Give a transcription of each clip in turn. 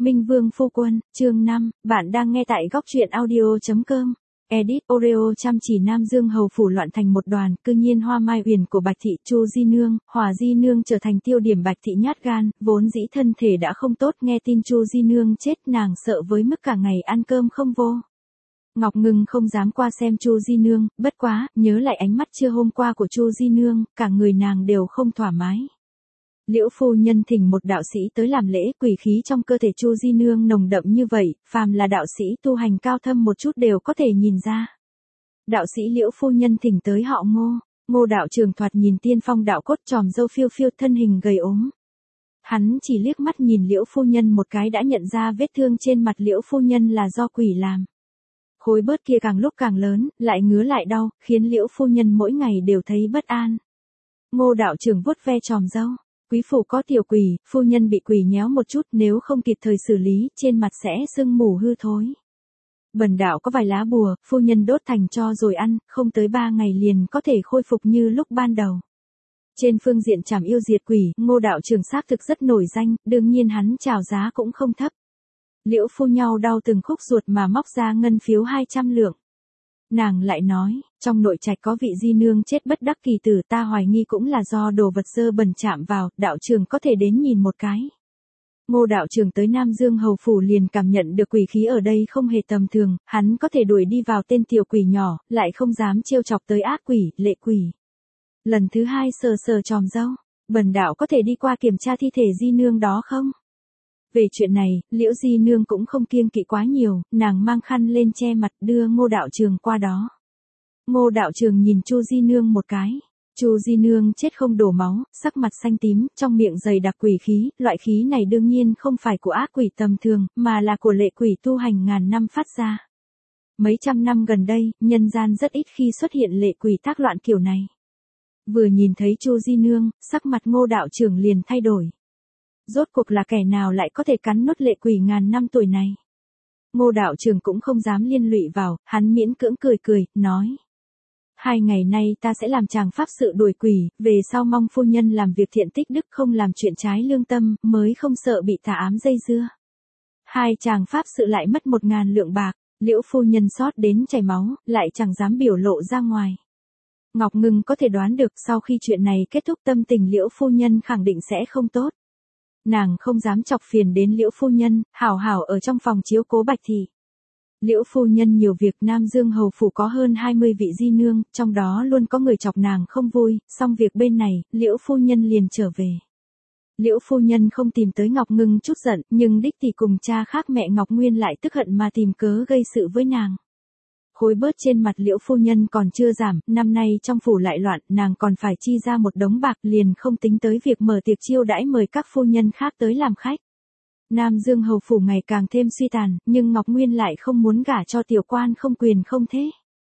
Minh Vương Phu Quân, chương 5, bạn đang nghe tại góc truyện audio.com. Edit Oreo chăm chỉ Nam Dương hầu phủ loạn thành một đoàn, cư nhiên Hoa Mai Uyển của Bạch thị, Chu Di Nương, Hòa Di Nương trở thành tiêu điểm. Bạch thị nhát gan, vốn dĩ thân thể đã không tốt, nghe tin Chu Di Nương chết, nàng sợ với mức cả ngày ăn cơm không vô. Ngọc Ngưng không dám qua xem Chu Di Nương, bất quá, nhớ lại ánh mắt trưa hôm qua của Chu Di Nương, cả người nàng đều không thoải mái. Liễu phu nhân thỉnh một đạo sĩ tới làm lễ, quỷ khí trong cơ thể Chu Di Nương nồng đậm như vậy, phàm là đạo sĩ tu hành cao thâm một chút đều có thể nhìn ra. Đạo sĩ Liễu phu nhân thỉnh tới họ Ngô, Ngô đạo trường thoạt nhìn tiên phong đạo cốt, tròm râu phiêu phiêu, thân hình gầy ốm. Hắn chỉ liếc mắt nhìn Liễu phu nhân một cái đã nhận ra vết thương trên mặt Liễu phu nhân là do quỷ làm. Khối bớt kia càng lúc càng lớn, lại ngứa lại đau, khiến Liễu phu nhân mỗi ngày đều thấy bất an. Ngô đạo trường vuốt ve tròm râu. Quý phủ có tiểu quỷ, phu nhân bị quỷ nhéo một chút, nếu không kịp thời xử lý, trên mặt sẽ sưng mù hư thối. Bần đạo có vài lá bùa, phu nhân đốt thành tro rồi ăn, không tới 3 ngày liền có thể khôi phục như lúc ban đầu. Trên phương diện trảm yêu diệt quỷ, Ngô đạo trường xác thực rất nổi danh, đương nhiên hắn chào giá cũng không thấp. Liễu phu nhau đau từng khúc ruột mà móc ra ngân phiếu 200 lượng. Nàng lại nói, trong nội trạch có vị di nương chết bất đắc kỳ tử, ta hoài nghi cũng là do đồ vật dơ bẩn chạm vào, đạo trường có thể đến nhìn một cái. Ngô đạo trường tới Nam Dương hầu phủ liền cảm nhận được quỷ khí ở đây không hề tầm thường, hắn có thể đuổi đi vào tên tiểu quỷ nhỏ, lại không dám trêu chọc tới ác quỷ, lệ quỷ. Lần thứ 2 sờ sờ tròm râu, bần đạo có thể đi qua kiểm tra thi thể di nương đó không? Về chuyện này, Liễu Di Nương cũng không kiêng kỵ quá nhiều, nàng mang khăn lên che mặt đưa Ngô đạo trường qua đó. Ngô đạo trường nhìn Chu Di Nương một cái. Chu Di Nương chết không đổ máu, sắc mặt xanh tím, trong miệng dày đặc quỷ khí, loại khí này đương nhiên không phải của ác quỷ tầm thường, mà là của lệ quỷ tu hành ngàn năm phát ra. Mấy trăm năm gần đây, nhân gian rất ít khi xuất hiện lệ quỷ tác loạn kiểu này. Vừa nhìn thấy Chu Di Nương, sắc mặt Ngô đạo trường liền thay đổi. Rốt cuộc là kẻ nào lại có thể cắn nuốt lệ quỷ ngàn năm tuổi này? Ngô đạo trường cũng không dám liên lụy vào, hắn miễn cưỡng cười cười, nói. 2 ngày nay ta sẽ làm chàng pháp sự đuổi quỷ, về sau mong phu nhân làm việc thiện tích đức, không làm chuyện trái lương tâm, mới không sợ bị tà ám dây dưa. 2 chàng pháp sự lại mất 1.000 lượng bạc, Liễu phu nhân xót đến chảy máu, lại chẳng dám biểu lộ ra ngoài. Ngọc Ngưng có thể đoán được sau khi chuyện này kết thúc tâm tình Liễu phu nhân khẳng định sẽ không tốt. Nàng không dám chọc phiền đến Liễu phu nhân, hảo hảo ở trong phòng chiếu cố Bạch thị. Liễu phu nhân nhiều việc, Nam Dương hầu phủ có hơn 20 vị di nương, trong đó luôn có người chọc nàng không vui, xong việc bên này, Liễu phu nhân liền trở về. Liễu phu nhân không tìm tới Ngọc Ngưng chút giận, nhưng đích tỷ cùng cha khác mẹ Ngọc Nguyên lại tức hận mà tìm cớ gây sự với nàng. Khối bớt trên mặt Liễu phu nhân còn chưa giảm, năm nay trong phủ lại loạn, nàng còn phải chi ra một đống bạc, liền không tính tới việc mở tiệc chiêu đãi mời các phu nhân khác tới làm khách. Nam Dương hầu phủ ngày càng thêm suy tàn, nhưng Ngọc Nguyên lại không muốn gả cho tiểu quan không quyền không thế.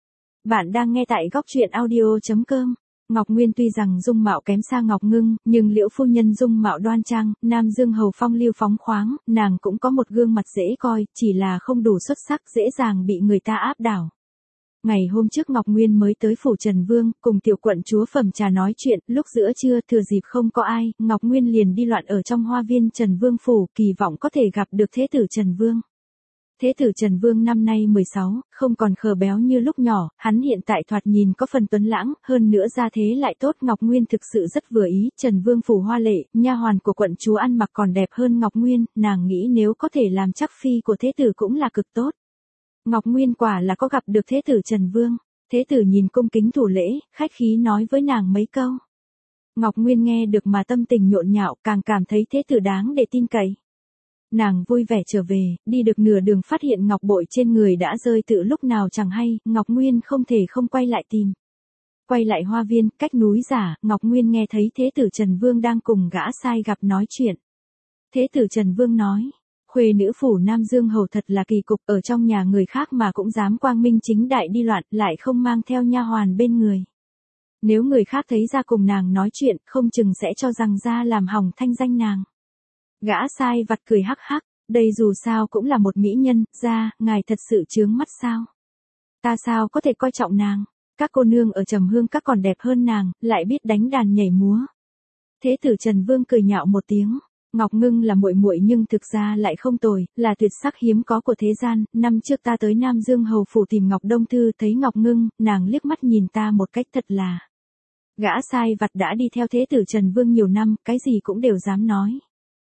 Bạn đang nghe tại góc truyện audio.com. Ngọc Nguyên tuy rằng dung mạo kém xa Ngọc Ngưng, nhưng Liễu phu nhân dung mạo đoan trang, Nam Dương hầu phong lưu phóng khoáng, nàng cũng có một gương mặt dễ coi, chỉ là không đủ xuất sắc, dễ dàng bị người ta áp đảo. Ngày hôm trước Ngọc Nguyên mới tới phủ Trần Vương, cùng tiểu quận chúa phẩm trà nói chuyện, lúc giữa trưa thừa dịp không có ai, Ngọc Nguyên liền đi loạn ở trong hoa viên Trần Vương phủ, kỳ vọng có thể gặp được thế tử Trần Vương. Thế tử Trần Vương năm nay 16, không còn khờ béo như lúc nhỏ, hắn hiện tại thoạt nhìn có phần tuấn lãng, hơn nữa gia thế lại tốt. Ngọc Nguyên thực sự rất vừa ý, Trần Vương phủ hoa lệ, nha hoàn của quận chúa ăn mặc còn đẹp hơn Ngọc Nguyên, nàng nghĩ nếu có thể làm chắc phi của thế tử cũng là cực tốt. Ngọc Nguyên quả là có gặp được thế tử Trần Vương. Thế tử nhìn cung kính thủ lễ, khách khí nói với nàng mấy câu. Ngọc Nguyên nghe được mà tâm tình nhộn nhạo, càng cảm thấy thế tử đáng để tin cậy. Nàng vui vẻ trở về, đi được nửa đường phát hiện ngọc bội trên người đã rơi từ lúc nào chẳng hay, Ngọc Nguyên không thể không quay lại tìm. Quay lại hoa viên, cách núi giả, Ngọc Nguyên nghe thấy thế tử Trần Vương đang cùng gã sai gặp nói chuyện. Thế tử Trần Vương nói. Khuê nữ phủ Nam Dương hầu thật là kỳ cục, ở trong nhà người khác mà cũng dám quang minh chính đại đi loạn, lại không mang theo nha hoàn bên người. Nếu người khác thấy ra cùng nàng nói chuyện, không chừng sẽ cho rằng ra làm hỏng thanh danh nàng. Gã sai vặt cười hắc hắc, đây dù sao cũng là một mỹ nhân, ra, ngài thật sự chướng mắt sao? Ta sao có thể coi trọng nàng? Các cô nương ở Trầm Hương các còn đẹp hơn nàng, lại biết đánh đàn nhảy múa. Thế tử Trần Vương cười nhạo một tiếng. Ngọc Ngưng là muội muội nhưng thực ra lại không tồi, là tuyệt sắc hiếm có của thế gian. Năm trước ta tới Nam Dương hầu phủ tìm Ngọc Đông Thư, thấy Ngọc Ngưng, nàng liếc mắt nhìn ta một cách thật là. Gã sai vặt đã đi theo thế tử Trần Vương nhiều năm, cái gì cũng đều dám nói.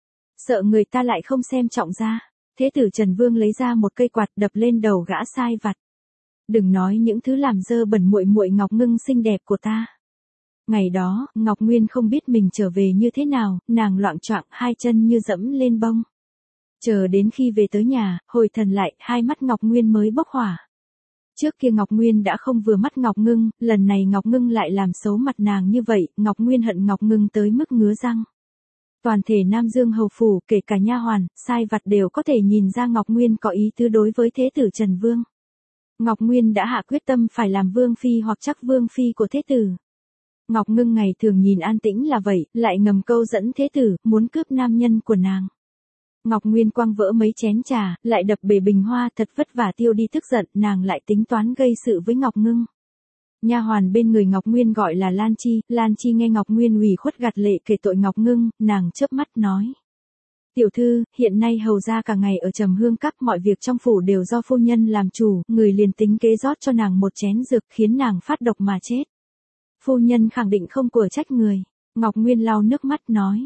Sợ người ta lại không xem trọng ra. Thế tử Trần Vương lấy ra một cây quạt đập lên đầu gã sai vặt. Đừng nói những thứ làm dơ bẩn muội muội Ngọc Ngưng xinh đẹp của ta. Ngày đó, Ngọc Nguyên không biết mình trở về như thế nào, nàng loạng choạng, hai chân như dẫm lên bông. Chờ đến khi về tới nhà, hồi thần lại, hai mắt Ngọc Nguyên mới bốc hỏa. Trước kia Ngọc Nguyên đã không vừa mắt Ngọc Ngưng, lần này Ngọc Ngưng lại làm xấu mặt nàng như vậy, Ngọc Nguyên hận Ngọc Ngưng tới mức ngứa răng. Toàn thể Nam Dương hầu phủ, kể cả nha hoàn, sai vặt đều có thể nhìn ra Ngọc Nguyên có ý tứ đối với thế tử Trần Vương. Ngọc Nguyên đã hạ quyết tâm phải làm vương phi hoặc chắc vương phi của thế tử. Ngọc Ngưng ngày thường nhìn an tĩnh là vậy, lại ngầm câu dẫn thế tử, muốn cướp nam nhân của nàng. Ngọc Nguyên quăng vỡ mấy chén trà, lại đập bể bình hoa, thật vất vả tiêu đi tức giận, nàng lại tính toán gây sự với Ngọc Ngưng. Nha hoàn bên người Ngọc Nguyên gọi là Lan Chi nghe Ngọc Nguyên ủy khuất gạt lệ kể tội Ngọc Ngưng, nàng chớp mắt nói. Tiểu thư, hiện nay hầu ra cả ngày ở Trầm Hương Các, mọi việc trong phủ đều do phu nhân làm chủ, người liền tính kế rót cho nàng một chén dược khiến nàng phát độc mà chết. Phu nhân khẳng định không của trách người. Ngọc Nguyên lau nước mắt nói.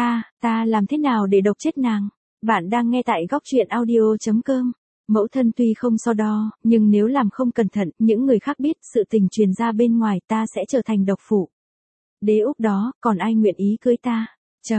Ta làm thế nào để độc chết nàng? Bạn đang nghe tại góc truyện audio.com. Mẫu thân tuy không so đo, nhưng nếu làm không cẩn thận, những người khác biết, sự tình truyền ra bên ngoài, ta sẽ trở thành độc phụ. Đế úc đó, còn ai nguyện ý cưới ta?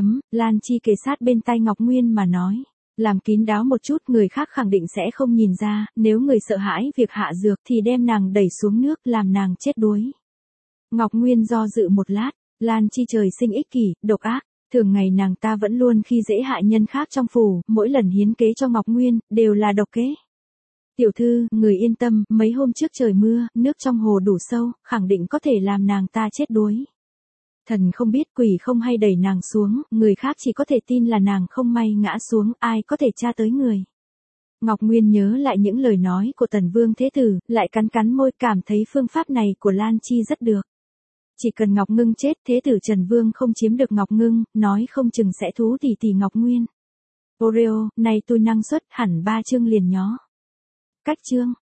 Lan Chi kề sát bên tai Ngọc Nguyên mà nói. Làm kín đáo một chút, người khác khẳng định sẽ không nhìn ra, nếu người sợ hãi việc hạ dược thì đem nàng đẩy xuống nước, làm nàng chết đuối. Ngọc Nguyên do dự một lát, Lan Chi trời sinh ích kỷ, độc ác, thường ngày nàng ta vẫn luôn khi dễ hại nhân khác trong phủ, mỗi lần hiến kế cho Ngọc Nguyên, đều là độc kế. Tiểu thư, người yên tâm, mấy hôm trước trời mưa, nước trong hồ đủ sâu, khẳng định có thể làm nàng ta chết đuối. Thần không biết, quỷ không hay đẩy nàng xuống, người khác chỉ có thể tin là nàng không may ngã xuống, ai có thể tra tới người. Ngọc Nguyên nhớ lại những lời nói của Tần Vương Thế Tử, lại cắn môi, cảm thấy phương pháp này của Lan Chi rất được. Chỉ cần Ngọc Ngưng chết, thế tử Trần Vương không chiếm được Ngọc Ngưng, nói không chừng sẽ thú tỷ Ngọc Nguyên. Oreo, này tôi năng suất hẳn 3 chương liền nhó. Cách chương.